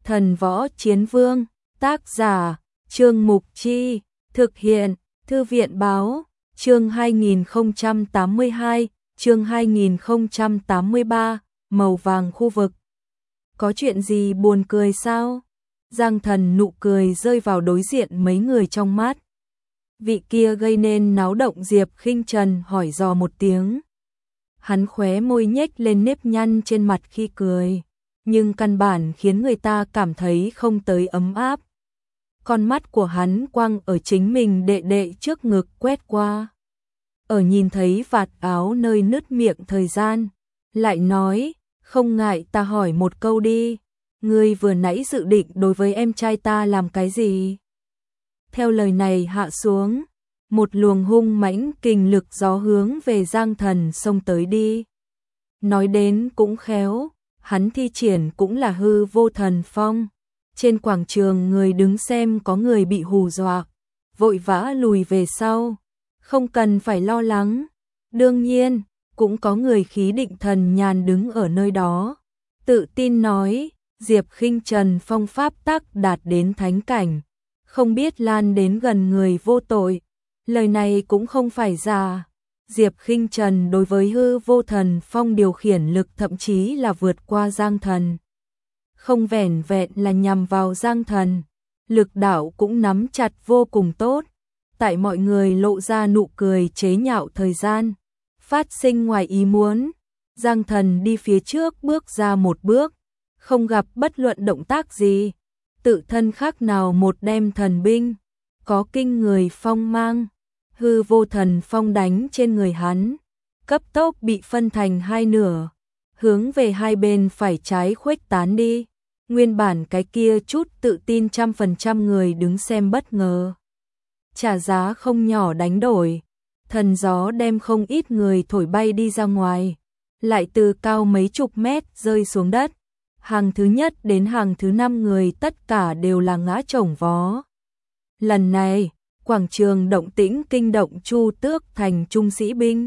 Thần Võ Chiến Vương, tác giả, Trương Mục Chi, thực hiện, Thư viện Báo, chương 2082, chương 2083, màu vàng khu vực. Có chuyện gì buồn cười sao? Giang Thần nụ cười rơi vào đối diện mấy người trong mắt. Vị kia gây nên náo động Diệp Khinh Trần hỏi dò một tiếng. Hắn khóe môi nhếch lên nếp nhăn trên mặt khi cười, nhưng căn bản khiến người ta cảm thấy không tới ấm áp. Con mắt của hắn quăng ở chính mình đệ đệ trước ngực quét qua. Ở nhìn thấy vạt áo nơi nứt miệng thời gian, lại nói, không ngại ta hỏi một câu đi, ngươi vừa nãy dự định đối với em trai ta làm cái gì? Theo lời này hạ xuống, một luồng hung mãnh kình lực gió hướng về Giang Thần xông tới đi. Nói đến cũng khéo, hắn thi triển cũng là hư vô thần phong. Trên quảng trường người đứng xem có người bị hù dọa, vội vã lùi về sau, không cần phải lo lắng. Đương nhiên, cũng có người khí định thần nhàn đứng ở nơi đó, tự tin nói, Diệp Khinh Trần phong pháp tắc đạt đến thánh cảnh, không biết lan đến gần người vô tội. Lời này cũng không phải giả. Diệp Khinh Trần đối với hư vô thần phong điều khiển lực thậm chí là vượt qua Giang Thần. Không vẻn vẹn là nhằm vào Giang Thần, lực đạo cũng nắm chặt vô cùng tốt. Tại mọi người lộ ra nụ cười chế nhạo thời gian, phát sinh ngoài ý muốn, Giang Thần đi phía trước bước ra một bước, không gặp bất luận động tác gì, tự thân khác nào một đem thần binh, có kinh người phong mang, hư vô thần phong đánh trên người hắn, cấp tốc bị phân thành hai nửa, hướng về hai bên phải trái khuếch tán đi. Nguyên bản cái kia chút tự tin 100% người đứng xem bất ngờ. Trả giá không nhỏ đánh đổi, thần gió đem không ít người thổi bay đi ra ngoài, lại từ cao mấy chục mét rơi xuống đất. Hàng thứ nhất đến hàng thứ 5 người tất cả đều là ngã chồng vó. Lần này, quảng trường động tĩnh kinh động Chu Tước thành trung sĩ binh.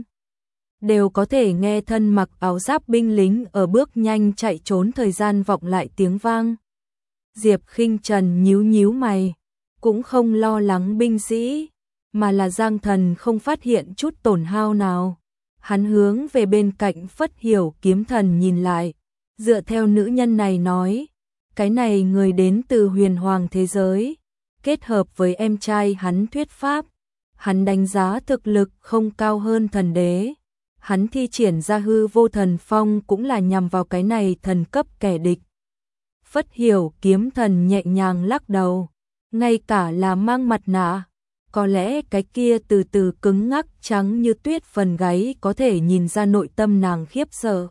Đều có thể nghe thân mặc áo giáp binh lính ở bước nhanh chạy trốn thời gian vọng lại tiếng vang. Diệp Khinh Trần nhíu nhíu mày, cũng không lo lắng binh sĩ, mà là Giang Thần không phát hiện chút tổn hao nào. Hắn hướng về bên cạnh Phất Hiểu kiếm thần nhìn lại, dựa theo nữ nhân này nói, cái này người đến từ huyền hoàng thế giới, kết hợp với em trai hắn thuyết pháp, hắn đánh giá thực lực không cao hơn thần đế. Hắn thi triển ra hư vô thần phong cũng là nhằm vào cái này thần cấp kẻ địch. Phất Hiểu kiếm thần nhẹ nhàng lắc đầu, ngay cả là mang mặt nạ, có lẽ cái kia từ từ cứng ngắc trắng như tuyết phần gáy có thể nhìn ra nội tâm nàng khiếp sợ.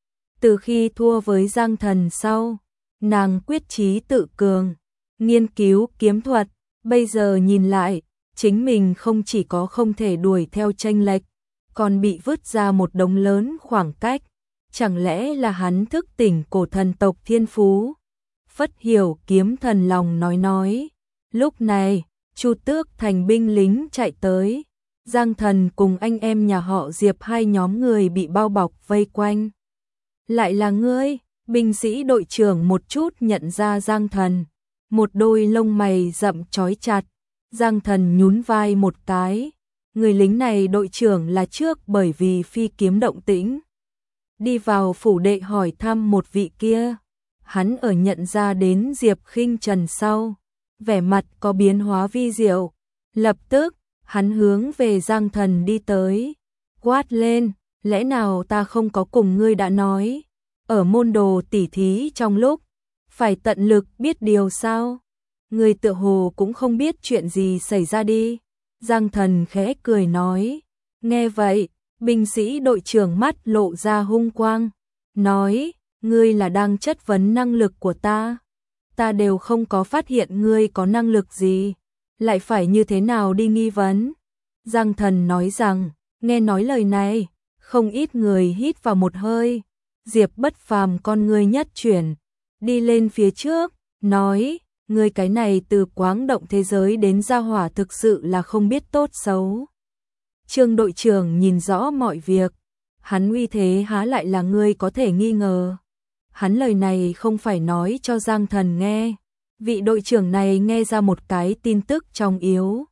Từ khi thua với Giang Thần sau, nàng quyết chí tự cường, nghiên cứu kiếm thuật, bây giờ nhìn lại, chính mình không chỉ có không thể đuổi theo chênh lệch, còn bị vứt ra một đống lớn khoảng cách, chẳng lẽ là hắn thức tỉnh cổ thần tộc thiên phú? Phất Hiểu kiếm thần lòng nói. Lúc này, Chu Tước thành binh lính chạy tới, Giang Thần cùng anh em nhà họ Diệp hai nhóm người bị bao bọc vây quanh. Lại là ngươi? Binh sĩ đội trưởng một chút nhận ra Giang Thần, một đôi lông mày rậm chói chặt, Giang Thần nhún vai một cái. Người lính này đội trưởng là trước bởi vì phi kiếm động tĩnh. Đi vào phủ đệ hỏi thăm một vị kia. Hắn ở nhận ra đến Diệp Khinh Trần sau, vẻ mặt có biến hóa vi diệu. Lập tức, hắn hướng về Giang Thần đi tới, quát lên, lẽ nào ta không có cùng ngươi đã nói, ở môn đồ tỉ thí trong lúc, phải tận lực biết điều sao? Ngươi tựa hồ cũng không biết chuyện gì xảy ra đi. Giang Thần khẽ cười nói, nghe vậy, binh sĩ đội trưởng mắt lộ ra hung quang, nói, ngươi là đang chất vấn năng lực của ta đều không có phát hiện ngươi có năng lực gì, lại phải như thế nào đi nghi vấn. Giang Thần nói rằng, nghe nói lời này, không ít người hít vào một hơi, Diệp Bất Phàm con ngươi nhất chuyển, đi lên phía trước, nói, ngươi cái này từ quáng động thế giới đến gia hỏa thực sự là không biết tốt xấu. Trương đội trưởng nhìn rõ mọi việc, hắn uy thế há lại là ngươi có thể nghi ngờ. Hắn lời này không phải nói cho Giang Thần nghe. Vị đội trưởng này nghe ra một cái tin tức trong yếu.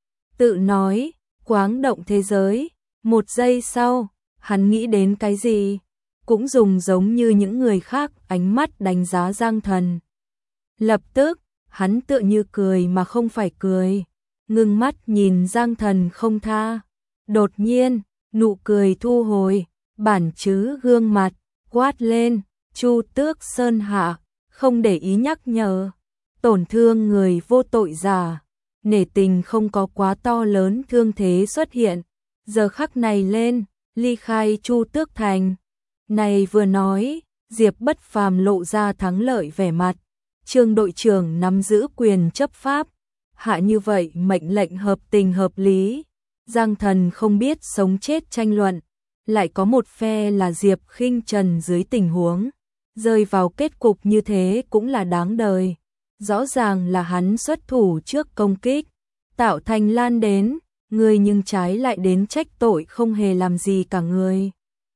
Tự nói, quáng động thế giới. Một giây sau, hắn nghĩ đến cái gì? Cũng dùng giống như những người khác ánh mắt đánh giá Giang Thần. Lập tức, hắn tựa như cười mà không phải cười. Ngưng mắt nhìn Giang Thần không tha. Đột nhiên, nụ cười thu hồi, bản chứ gương mặt, quát lên, Chu Tước Sơn Hạ, không để ý nhắc nhở. Tổn thương người vô tội giả, nể tình không có quá to lớn thương thế xuất hiện. Giờ khắc này lên, ly khai Chu Tước Thành. Này vừa nói, Diệp Bất Phàm lộ ra thắng lợi vẻ mặt. Trương đội trưởng nắm giữ quyền chấp pháp. Hạ như vậy mệnh lệnh hợp tình hợp lý. Giang Thần không biết sống chết tranh luận. Lại có một phe là Diệp Khinh Trần dưới tình huống. Rơi vào kết cục như thế cũng là đáng đời. Rõ ràng là hắn xuất thủ trước công kích. Tạo thành lan đến. Người nhưng trái lại đến trách tội không hề làm gì cả người.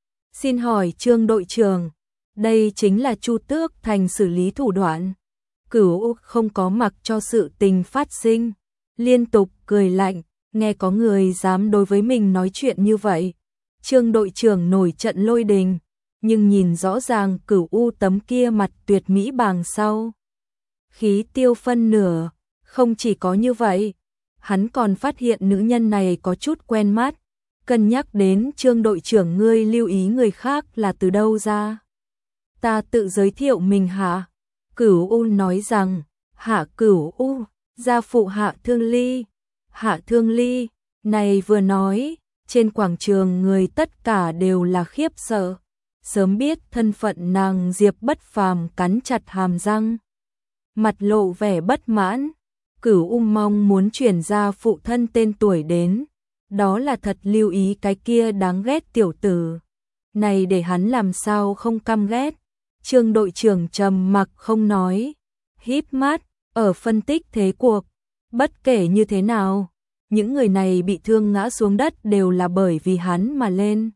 Xin hỏi Trương đội trưởng, đây chính là Chu Tước Thành xử lý thủ đoạn. Cửu không có mặc cho sự tình phát sinh, liên tục cười lạnh, nghe có người dám đối với mình nói chuyện như vậy. Trương đội trưởng nổi trận lôi đình, nhưng nhìn rõ ràng Cửu U tấm kia mặt tuyệt mỹ bàng sau. Khí tiêu phân nửa, không chỉ có như vậy, hắn còn phát hiện nữ nhân này có chút quen mắt. Cân nhắc đến Trương đội trưởng ngươi lưu ý người khác là từ đâu ra. Ta tự giới thiệu mình hả? Cửu U nói rằng, Hạ Cửu U, gia phụ Hạ Thương Ly. Hạ Thương Ly, này vừa nói, trên quảng trường người tất cả đều là khiếp sợ. Sớm biết thân phận nàng Diệp Bất Phàm cắn chặt hàm răng. Mặt lộ vẻ bất mãn, Cửu U mong muốn chuyển ra phụ thân tên tuổi đến. Đó là thật lưu ý cái kia đáng ghét tiểu tử. Này để hắn làm sao không căm ghét. Trương đội trưởng trầm mặc không nói, híp mắt, ở phân tích thế cuộc. Bất kể như thế nào, những người này bị thương ngã xuống đất đều là bởi vì hắn mà lên.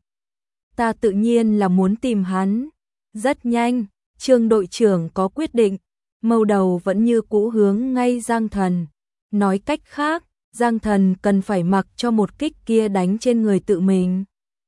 Ta tự nhiên là muốn tìm hắn. Rất nhanh, Trương đội trưởng có quyết định, mâu đầu vẫn như cũ hướng ngay Giang Thần. Nói cách khác, Giang Thần cần phải mặc cho một kích kia đánh trên người tự mình.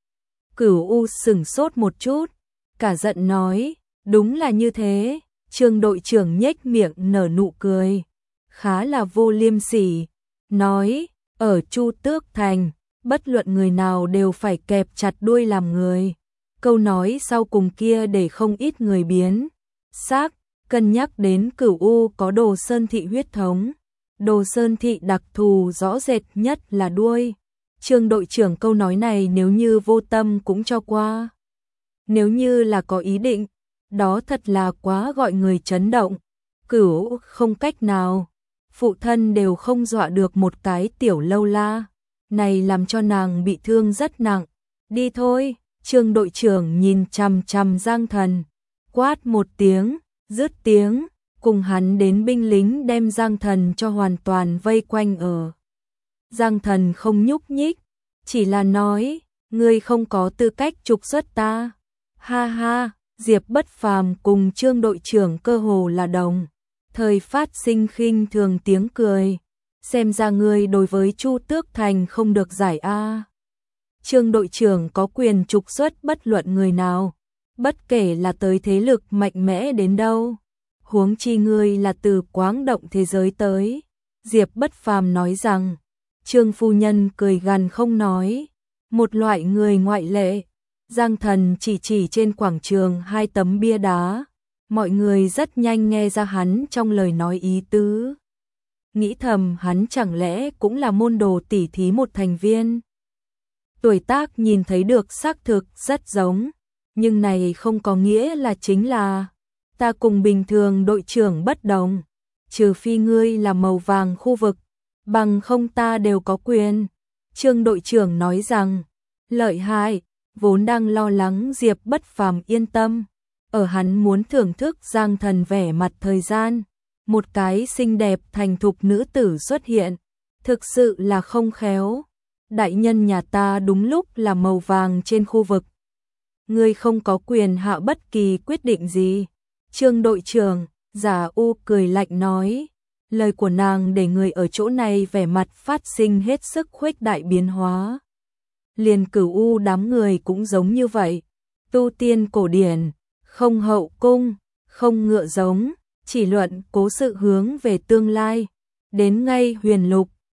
Cửu U sửng sốt một chút, cả giận nói, đúng là như thế. Trương đội trưởng nhếch miệng nở nụ cười, khá là vô liêm sỉ, nói, ở Chu Tước Thành, bất luận người nào đều phải kẹp chặt đuôi làm người. Câu nói sau cùng kia để không ít người biến xác, cân nhắc đến Cửu U có Đồ Sơn thị huyết thống. Đồ Sơn thị đặc thù rõ rệt nhất là đuôi. Trương đội trưởng câu nói này nếu như vô tâm cũng cho qua. Nếu như là có ý định, đó thật là quá gọi người chấn động. Cửu không cách nào, phụ thân đều không dọa được một cái tiểu lâu la. Này làm cho nàng bị thương rất nặng. Đi thôi, Trương đội trưởng nhìn chằm chằm Giang Thần. Quát một tiếng, dứt tiếng. Cùng hắn đến binh lính đem Giang Thần cho hoàn toàn vây quanh ở. Giang Thần không nhúc nhích, chỉ là nói, ngươi không có tư cách trục xuất ta. Ha ha, Diệp Bất Phàm cùng Trương đội trưởng cơ hồ là đồng. Thời phát sinh khinh thường tiếng cười. Xem ra ngươi đối với Chu Tước Thành không được giải a. Trương đội trưởng có quyền trục xuất bất luận người nào, bất kể là tới thế lực mạnh mẽ đến đâu. Huống chi ngươi là từ quáng động thế giới tới. Diệp Bất Phàm nói rằng, Trương phu nhân cười gằn không nói, một loại người ngoại lệ. Giang Thần chỉ trên quảng trường hai tấm bia đá, mọi người rất nhanh nghe ra hắn trong lời nói ý tứ. Nghĩ thầm hắn chẳng lẽ cũng là môn đồ tỉ thí một thành viên. Tuổi tác nhìn thấy được xác thực rất giống, nhưng này không có nghĩa là chính là ta cùng bình thường đội trưởng bất đồng, trừ phi ngươi là màu vàng khu vực, bằng không ta đều có quyền. Trương đội trưởng nói rằng, lợi hại, vốn đang lo lắng Diệp Bất Phàm yên tâm, ở hắn muốn thưởng thức Giang Thần vẻ mặt thời gian, một cái xinh đẹp thành thục nữ tử xuất hiện, thực sự là không khéo. Đại nhân nhà ta đúng lúc là màu vàng trên khu vực. Ngươi không có quyền hạ bất kỳ quyết định gì. Trương đội trưởng, Giả U cười lạnh nói. Lời của nàng để người ở chỗ này vẻ mặt phát sinh hết sức khuếch đại biến hóa. Liền Cửu U đám người cũng giống như vậy. Tu tiên cổ điển, không hậu cung, không ngựa giống, chỉ luận cố sự hướng về tương lai. Đến ngay Huyền Lục,